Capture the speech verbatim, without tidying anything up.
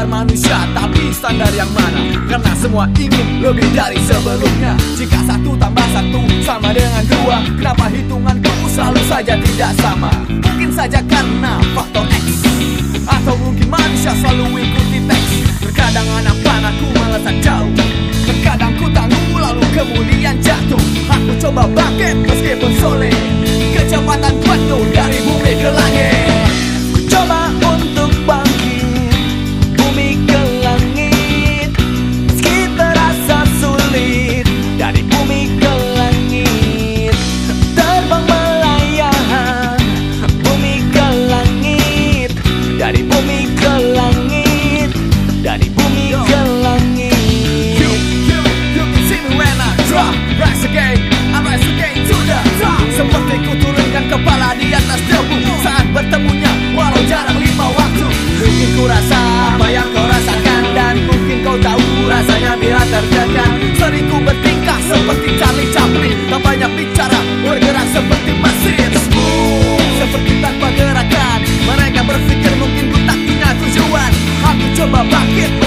standar manusia, tapi standar yang mana? Karena semua ingin lebih dari sebelumnya. Jika satu tambah satu sama dengan dua, kenapa hitunganku selalu saja tidak sama? Mungkin saja karena faktor X, atau mungkin manusia selalu ikuti teks. Terkadang anak panahku melesat jauh, terkadang ku tangguh lalu kemudian jatuh. Aku coba bangkit meskipun sulit, kecepatan penuh dari bumi ke langit. Ku coba untuk bangkit, bumi ke langit, meski terasa sulit. Dari bumi ke langit, terbang melayang, bumi ke langit. Dari bumi ke langit, dari bumi ke langit. You, you, you can see me when I drop, rise again, I rise again to the top. Seperti ku turunkan kepala di atas debu saat bertemunya walau jarang lima waktu. Mungkin ku rasa apa yang kau rasakan, dan mungkin kau tahu rasanya bila tertekan. Sering ku bertingkah seperti Charlie Chaplin, tak banyak bicara, bergerak seperti mesin. Smooth, seperti tanpa gerakan. Mereka berpikir mungkin ku tak punya tujuan. Aku coba bangkit